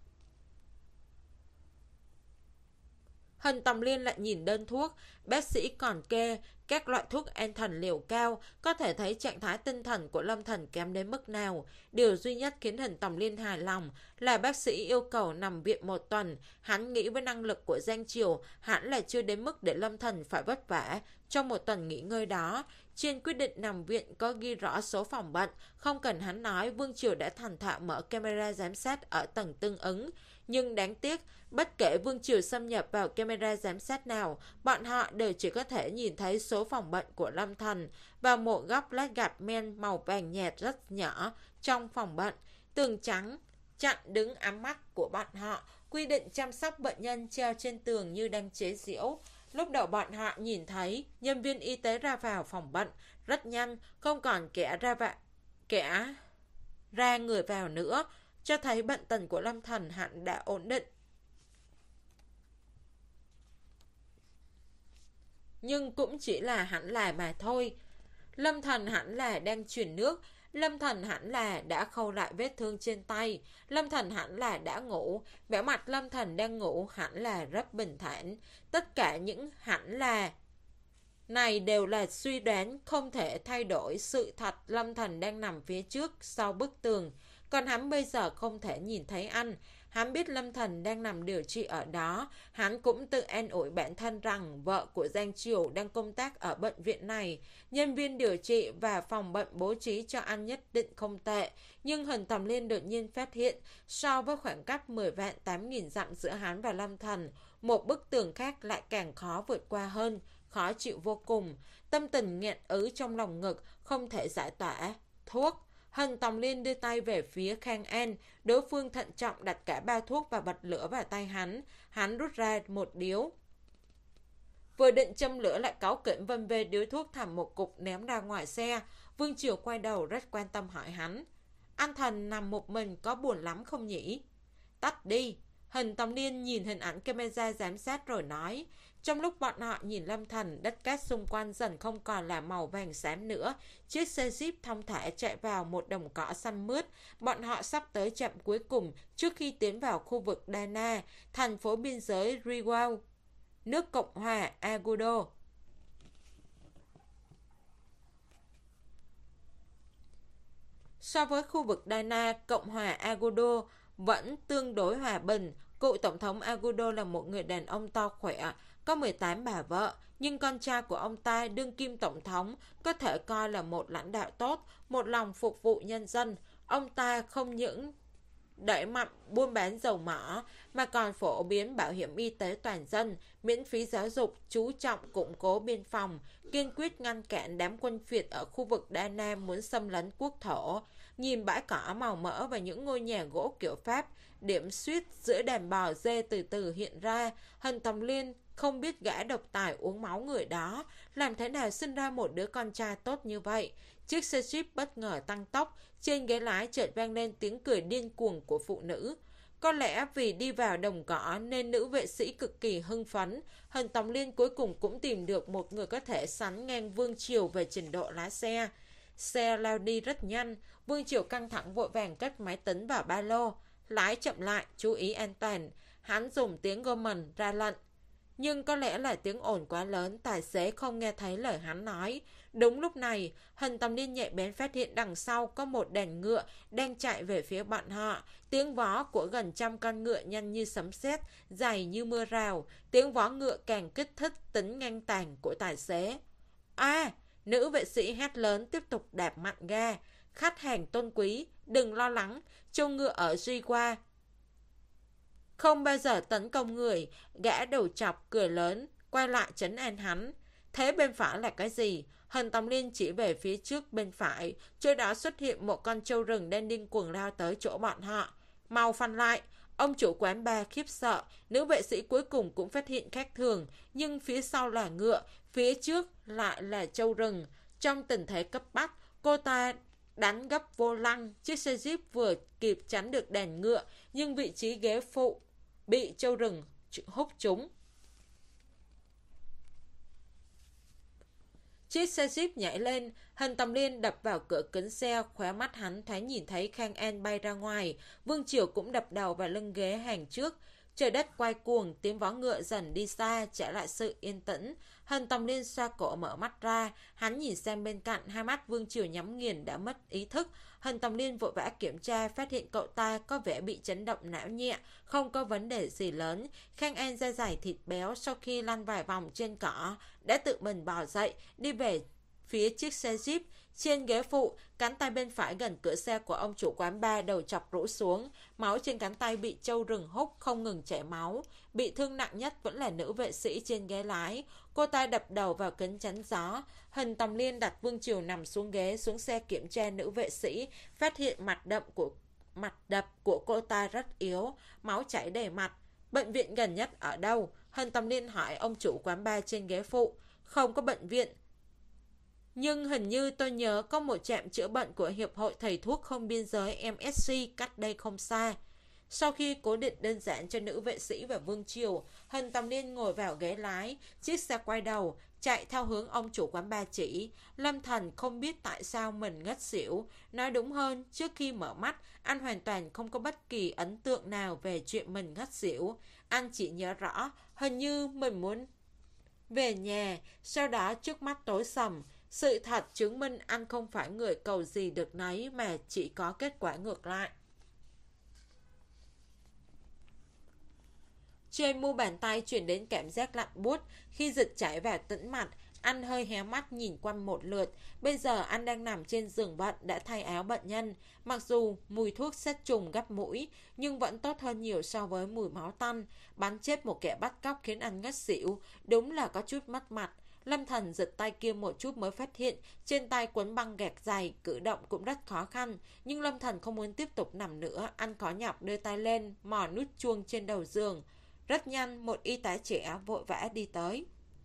Hình Tòng Liên lại nhìn đơn thuốc. Bác sĩ còn kê các loại thuốc an thần liều cao, có thể thấy trạng thái tinh thần của Lâm Thành kém đến mức nào. Điều duy nhất khiến Hình Tòng Liên hài lòng là bác sĩ yêu cầu nằm viện một tuần. Hắn nghĩ với năng lực của Giang Triều, hẳn là chưa đến mức để Lâm Thành phải vất vả. Trong một tuần nghỉ ngơi đó, trên quyết định nằm viện có ghi rõ số phòng bệnh. Không cần hắn nói, Vương Triều đã thành thạo mở camera giám sát ở tầng tương ứng. Nhưng đáng tiếc, bất kể Vương Triều xâm nhập vào camera giám sát nào, bọn họ đều chỉ có thể nhìn thấy số phòng bệnh của Lâm Thần và một góc lát gạch men màu vàng nhạt rất nhỏ trong phòng bệnh. Tường trắng chặn đứng ám mắt của bọn họ, quy định chăm sóc bệnh nhân treo trên tường như đang chế giễu. Lúc đầu bọn họ nhìn thấy nhân viên y tế ra vào phòng bệnh rất nhanh, không còn kẻ ra vạ, kẻ ra người vào nữa, cho thấy bệnh tình của Lâm Thần hẳn đã ổn định. Nhưng cũng chỉ là hẳn là mà thôi. Lâm Thần hẳn là đang truyền nước, Lâm Thần hẳn là đã khâu lại vết thương trên tay, Lâm Thần hẳn là đã ngủ, vẻ mặt Lâm Thần đang ngủ hẳn là rất bình thản. Tất cả những hẳn là này đều là suy đoán không thể thay đổi sự thật. Lâm Thần đang nằm phía trước sau bức tường, còn hắn bây giờ không thể nhìn thấy anh. Hắn biết Lâm Thần đang nằm điều trị ở đó. Hắn cũng tự an ủi bản thân rằng vợ của Giang Triều đang công tác ở bệnh viện này. Nhân viên điều trị và phòng bệnh bố trí cho anh nhất định không tệ. Nhưng Hần Tầm Liên đột nhiên phát hiện, so với khoảng cách mười vạn tám nghìn dặm giữa hắn và Lâm Thần, một bức tường khác lại càng khó vượt qua hơn, khó chịu vô cùng. Tâm tình nghẹn ứ trong lòng ngực, không thể giải tỏa. Thuốc. Hân Tòng Liên đưa tay về phía Khang An, đối phương thận trọng đặt cả ba thuốc và bật lửa vào tay hắn. Hắn rút ra một điếu. Vừa định châm lửa lại cáu kỉnh vân về điếu thuốc thành một cục ném ra ngoài xe. Vương Triều quay đầu rất quan tâm hỏi hắn. Anh Thần nằm một mình có buồn lắm không nhỉ? Tắt đi. Hân Tòng Liên nhìn hình ảnh camera giám sát rồi nói. Trong lúc bọn họ nhìn Lâm Thần, đất cát xung quanh dần không còn là màu vàng xám nữa. Chiếc xe Jeep thong thả chạy vào một đồng cỏ xanh mướt. Bọn họ sắp tới trạm cuối cùng trước khi tiến vào khu vực Dana, thành phố biên giới Riwao, nước Cộng hòa Agudo. So với khu vực Dana, Cộng hòa Agudo vẫn tương đối hòa bình. Cựu Tổng thống Agudo là một người đàn ông to khỏe, có mười tám bà vợ, nhưng con trai của ông ta, đương kim tổng thống, có thể coi là một lãnh đạo tốt, một lòng phục vụ nhân dân. Ông ta không những đẩy mạnh buôn bán dầu mỏ, mà còn phổ biến bảo hiểm y tế toàn dân, miễn phí giáo dục, chú trọng củng cố biên phòng, kiên quyết ngăn cản đám quân Việt ở khu vực Đa Nam muốn xâm lấn quốc thổ. Nhìn bãi cỏ màu mỡ và những ngôi nhà gỗ kiểu Pháp, điểm suýt giữa đàn bò dê từ từ hiện ra. Hân Tòng Liên không biết gã độc tài uống máu người đó làm thế nào sinh ra một đứa con trai tốt như vậy. Chiếc xe Jeep bất ngờ tăng tốc, trên ghế lái chợt vang lên tiếng cười điên cuồng của phụ nữ. Có lẽ vì đi vào đồng cỏ nên nữ vệ sĩ cực kỳ hưng phấn. Hân Tòng Liên cuối cùng cũng tìm được một người có thể sánh ngang Vương Triều về trình độ lái xe. Xe lao đi rất nhanh. Vương Triều căng thẳng vội vàng cất máy tính vào ba lô. Lái chậm lại, chú ý an toàn. Hắn dùng tiếng Gorman ra lệnh. Nhưng có lẽ là tiếng ồn quá lớn, tài xế không nghe thấy lời hắn nói. Đúng lúc này, Hân Tầm Liên nhạy bén phát hiện đằng sau có một đàn ngựa đang chạy về phía bọn họ. Tiếng vó của gần trăm con ngựa nhanh như sấm sét, dày như mưa rào. Tiếng vó ngựa càng kích thích tính ngang tàn của tài xế. À, nữ vệ sĩ hét lớn tiếp tục đạp mạnh ga. Khách hàng tôn quý, đừng lo lắng, châu ngựa ở Jiwa không bao giờ tấn công người. Gã đầu chọc cười lớn, quay lại trấn an hắn. Thế bên phải là cái gì? Hân Tòng Liên chỉ về phía trước bên phải. Chỗ đó xuất hiện một con trâu rừng đang điên cuồng lao tới chỗ bọn họ. Mau phanh lại. Ông chủ quán bar khiếp sợ. Nữ vệ sĩ cuối cùng cũng phát hiện khác thường. Nhưng phía sau là ngựa, phía trước lại là trâu rừng. Trong tình thế cấp bách, cô ta đánh gấp vô lăng. Chiếc xe Jeep vừa kịp tránh được đàn ngựa, nhưng vị trí ghế phụ bị trâu rừng húc trúng. Chiếc xe Jeep nhảy lên. Hân Tầm Liên đập vào cửa kính xe, khóe mắt hắn thoáng nhìn thấy Khang An bay ra ngoài. Vương Triều cũng đập đầu vào lưng ghế hàng trước. Trời đất quay cuồng, tiếng vó ngựa dần đi xa, trả lại sự yên tĩnh. Hân Tầm Liên xoa cổ mở mắt ra. Hắn nhìn sang bên cạnh, hai mắt Vương Triều nhắm nghiền đã mất ý thức. Hân Tầm Liên vội vã kiểm tra, phát hiện cậu ta có vẻ bị chấn động não nhẹ, không có vấn đề gì lớn. Khang An da dày thịt béo sau khi lăn vài vòng trên cỏ, đã tự mình bò dậy, đi về phía chiếc xe Jeep. Trên ghế phụ, cánh tay bên phải gần cửa xe của ông chủ quán bar đầu chọc rũ xuống. Máu trên cánh tay bị trâu rừng húc không ngừng chảy máu. Bị thương nặng nhất vẫn là nữ vệ sĩ trên ghế lái. Cô ta đập đầu vào kính chắn gió. Hình Tầm Liên đặt Vương Triều nằm xuống ghế, xuống xe kiểm tra nữ vệ sĩ. Phát hiện mặt đậm của mặt đập của cô ta rất yếu, máu chảy đầy mặt. Bệnh viện gần nhất ở đâu? Hình Tầm Liên hỏi ông chủ quán bar trên ghế phụ. Không có bệnh viện. Nhưng hình như tôi nhớ có một trạm chữa bệnh của Hiệp hội Thầy Thuốc Không Biên Giới em ét xê cách đây không xa. Sau khi cố định đơn giản cho nữ vệ sĩ và Vương Triều, Hình Tầm Liên ngồi vào ghế lái, chiếc xe quay đầu, chạy theo hướng ông chủ quán bar chỉ. Lâm Thần không biết tại sao mình ngất xỉu. Nói đúng hơn, trước khi mở mắt, anh hoàn toàn không có bất kỳ ấn tượng nào về chuyện mình ngất xỉu. Anh chỉ nhớ rõ, hình như mình muốn về nhà, sau đó trước mắt tối sầm. Sự thật chứng minh anh không phải người cầu gì được nấy mà chỉ có kết quả ngược lại. Trên mu bàn tay chuyển đến cảm giác lạnh buốt khi dịch chảy vào tĩnh mạch. Anh hơi hé mắt nhìn quanh một lượt. Bây giờ anh đang nằm trên giường bệnh đã thay áo bệnh nhân. Mặc dù mùi thuốc sát trùng gắp mũi, nhưng vẫn tốt hơn nhiều so với mùi máu tanh. Bắn chết một kẻ bắt cóc khiến anh ngất xỉu. Đúng là có chút mất mặt. Lâm Thần giật tay kia một chút mới phát hiện trên tay quấn băng gạc dày, cử động cũng rất khó khăn. Nhưng Lâm Thần không muốn tiếp tục nằm nữa. Anh khó nhọc đưa tay lên, mò nút chuông trên đầu giường. Rất nhanh, một y tá trẻ vội vã đi tới.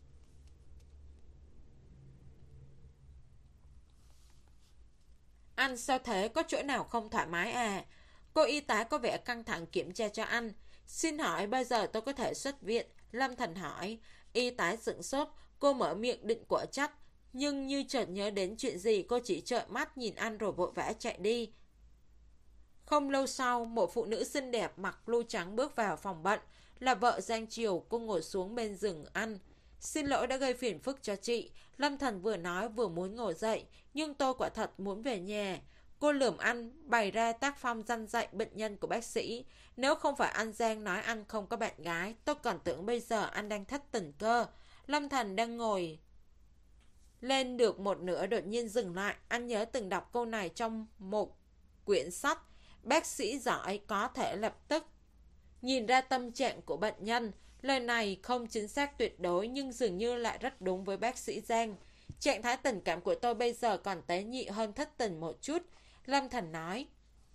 Anh sao thế, có chỗ nào không thoải mái à? Cô y tá có vẻ căng thẳng kiểm tra cho anh. Xin hỏi bao giờ tôi có thể xuất viện? Lâm Thần hỏi. Y tá sửng sốt, cô mở miệng định quở trách. Nhưng như chợt nhớ đến chuyện gì, cô chỉ trợn mắt nhìn anh rồi vội vã chạy đi. Không lâu sau, một phụ nữ xinh đẹp mặc blue trắng bước vào phòng bệnh. Là vợ Giang Triều. Cô ngồi xuống bên giường ăn. Xin lỗi đã gây phiền phức cho chị. Lâm Thần vừa nói vừa muốn ngồi dậy. Nhưng tôi quả thật muốn về nhà. Cô lườm anh, bày ra tác phong răn dạy bệnh nhân của bác sĩ. Nếu không phải anh Giang nói anh không có bạn gái, tôi còn tưởng bây giờ anh đang thất tình cơ. Lâm Thần đang ngồi lên được một nửa đột nhiên dừng lại. Anh nhớ từng đọc câu này trong một quyển sách. Bác sĩ giỏi có thể lập tức nhìn ra tâm trạng của bệnh nhân. Lời này không chính xác tuyệt đối nhưng dường như lại rất đúng với bác sĩ Giang. Trạng thái tình cảm của tôi bây giờ còn tế nhị hơn thất tình một chút. Lâm Thần nói.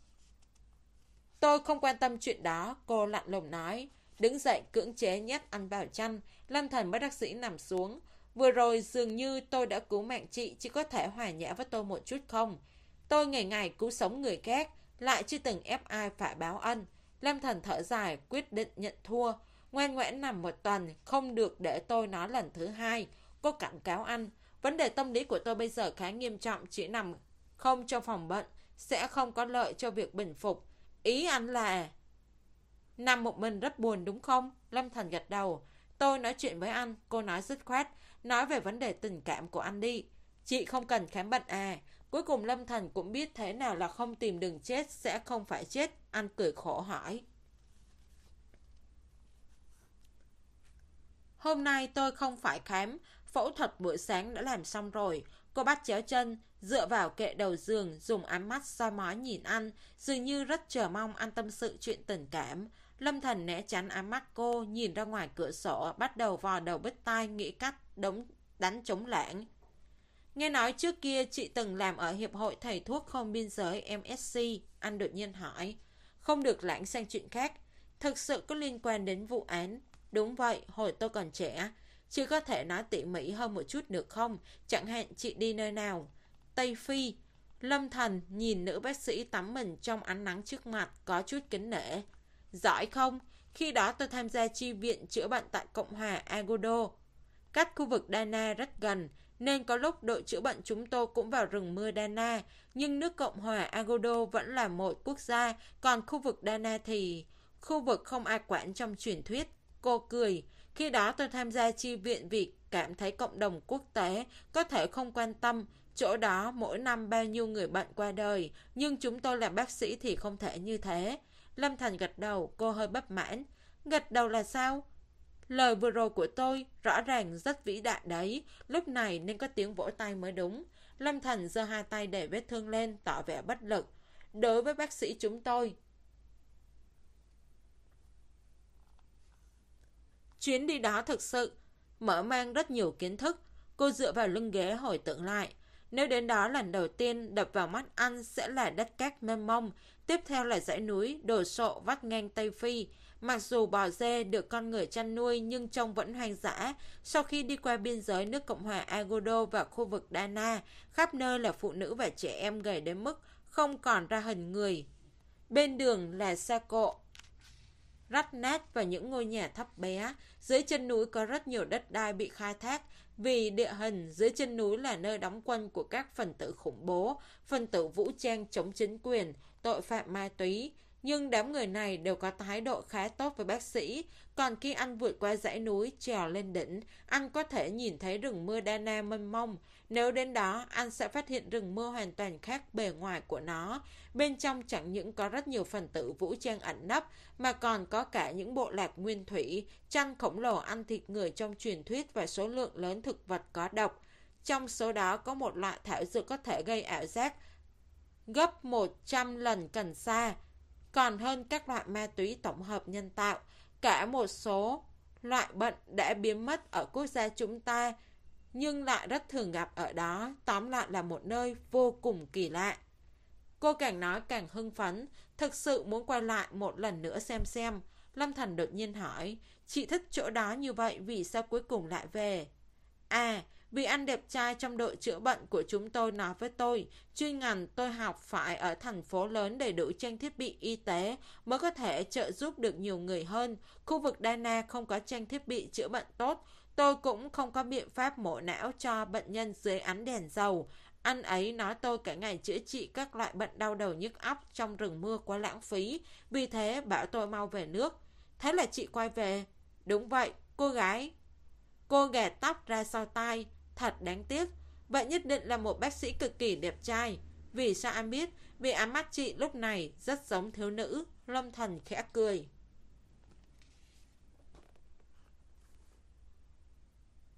Tôi không quan tâm chuyện đó, cô lạnh lùng nói. Đứng dậy cưỡng chế nhét ăn vào chăn. Lâm Thần bất đắc dĩ nằm xuống. Vừa rồi dường như tôi đã cứu mạng chị, chị có thể hòa nhã với tôi một chút không? Tôi ngày ngày cứu sống người khác, lại chưa từng ép ai phải báo ân. Lâm Thần thở dài, quyết định nhận thua. Ngoan ngoãn nằm một tuần, không được để tôi nói lần thứ hai. Cô cảnh cáo anh. Vấn đề tâm lý của tôi bây giờ khá nghiêm trọng, chỉ nằm không trong phòng bệnh, sẽ không có lợi cho việc bình phục. Ý anh là nằm một mình rất buồn đúng không? Lâm Thần gật đầu. Tôi nói chuyện với anh, cô nói dứt khoát. Nói về vấn đề tình cảm của anh đi. Chị không cần khám bệnh à? Cuối cùng Lâm Thần cũng biết thế nào là không tìm đường chết sẽ không phải chết. Anh cười khổ hỏi. Hôm nay tôi không phải khám. Phẫu thuật buổi sáng đã làm xong rồi. Cô bắt chéo chân, dựa vào kệ đầu giường, dùng ánh mắt soi mói nhìn anh, dường như rất chờ mong anh tâm sự chuyện tình cảm. Lâm Thần né tránh ánh mắt cô, nhìn ra ngoài cửa sổ, bắt đầu vò đầu bứt tai nghĩ cách đống, đánh trống lãng. Nghe nói trước kia chị từng làm ở Hiệp hội Thầy Thuốc Không Biên Giới em ét xê, anh đột nhiên hỏi. Không được lãng sang chuyện khác, thực sự có liên quan đến vụ án. Đúng vậy, hồi tôi còn trẻ. Chị có thể nói tỉ mỉ hơn một chút được không? Chẳng hạn chị đi nơi nào? Tây Phi. Lâm Thần nhìn nữ bác sĩ tắm mình trong ánh nắng trước mặt, có chút kính nể. Giỏi không? Khi đó tôi tham gia chi viện chữa bệnh tại Cộng hòa Agodo. Cách khu vực Dana rất gần, nên có lúc đội chữa bệnh chúng tôi cũng vào rừng mưa Dana. Nhưng nước Cộng hòa Agodo vẫn là một quốc gia, còn khu vực Dana thì khu vực không ai quản trong truyền thuyết. Cô cười. Khi đó tôi tham gia chi viện vì cảm thấy cộng đồng quốc tế có thể không quan tâm chỗ đó mỗi năm bao nhiêu người bệnh qua đời, nhưng chúng tôi là bác sĩ thì không thể như thế. Lâm Thành gật đầu, cô hơi bất mãn. Gật đầu là sao? Lời vừa rồi của tôi rõ ràng rất vĩ đại đấy, lúc này nên có tiếng vỗ tay mới đúng. Lâm Thành giơ hai tay để vết thương lên, tỏ vẻ bất lực. Đối với bác sĩ chúng tôi, chuyến đi đó thực sự mở mang rất nhiều kiến thức. Cô dựa vào lưng ghế hồi tưởng lại. Nếu đến đó lần đầu tiên đập vào mắt anh sẽ là đất cát mênh mông, tiếp theo là dãy núi đồ sộ vắt ngang Tây Phi. Mặc dù bò dê được con người chăn nuôi nhưng trông vẫn hoang dã. Sau khi đi qua biên giới nước Cộng hòa Agodo và khu vực Dana, khắp nơi là phụ nữ và trẻ em gầy đến mức không còn ra hình người. Bên đường là xe cộ rách nát và những ngôi nhà thấp bé. Dưới chân núi có rất nhiều đất đai bị khai thác. Vì địa hình, dưới chân núi là nơi đóng quân của các phần tử khủng bố, phần tử vũ trang chống chính quyền, tội phạm ma túy. Nhưng đám người này đều có thái độ khá tốt với bác sĩ. Còn khi anh vượt qua dãy núi, trèo lên đỉnh, anh có thể nhìn thấy rừng mưa Dana mênh mông. Nếu đến đó, anh sẽ phát hiện rừng mưa hoàn toàn khác bề ngoài của nó. Bên trong chẳng những có rất nhiều phần tử vũ trang ẩn nấp, mà còn có cả những bộ lạc nguyên thủy, chăn khổng lồ ăn thịt người trong truyền thuyết và số lượng lớn thực vật có độc. Trong số đó có một loại thảo dược có thể gây ảo giác gấp một trăm lần cần sa, còn hơn các loại ma túy tổng hợp nhân tạo. Cả một số loại bệnh đã biến mất ở quốc gia chúng ta, nhưng lại rất thường gặp ở đó. Tóm lại là một nơi vô cùng kỳ lạ. Cô càng nói càng hưng phấn, thực sự muốn quay lại một lần nữa xem xem. Lâm Thành đột nhiên hỏi, chị thích chỗ đó như vậy vì sao cuối cùng lại về? À, vì anh đẹp trai trong đội chữa bệnh của chúng tôi nói với tôi, chuyên ngành tôi học phải ở thành phố lớn đầy đủ trang thiết bị y tế mới có thể trợ giúp được nhiều người hơn. Khu vực Dana không có trang thiết bị chữa bệnh tốt, tôi cũng không có biện pháp mổ não cho bệnh nhân dưới ánh đèn dầu. Anh ấy nói tôi cả ngày chữa trị các loại bệnh đau đầu nhức óc trong rừng mưa quá lãng phí, vì thế bảo tôi mau về nước. Thế là chị quay về. Đúng vậy, cô gái. Cô gạt tóc ra sau tai. Thật đáng tiếc. Vậy nhất định là một bác sĩ cực kỳ đẹp trai. Vì sao anh biết? Vì ánh mắt chị lúc này rất giống thiếu nữ. Lâm Thành khẽ cười.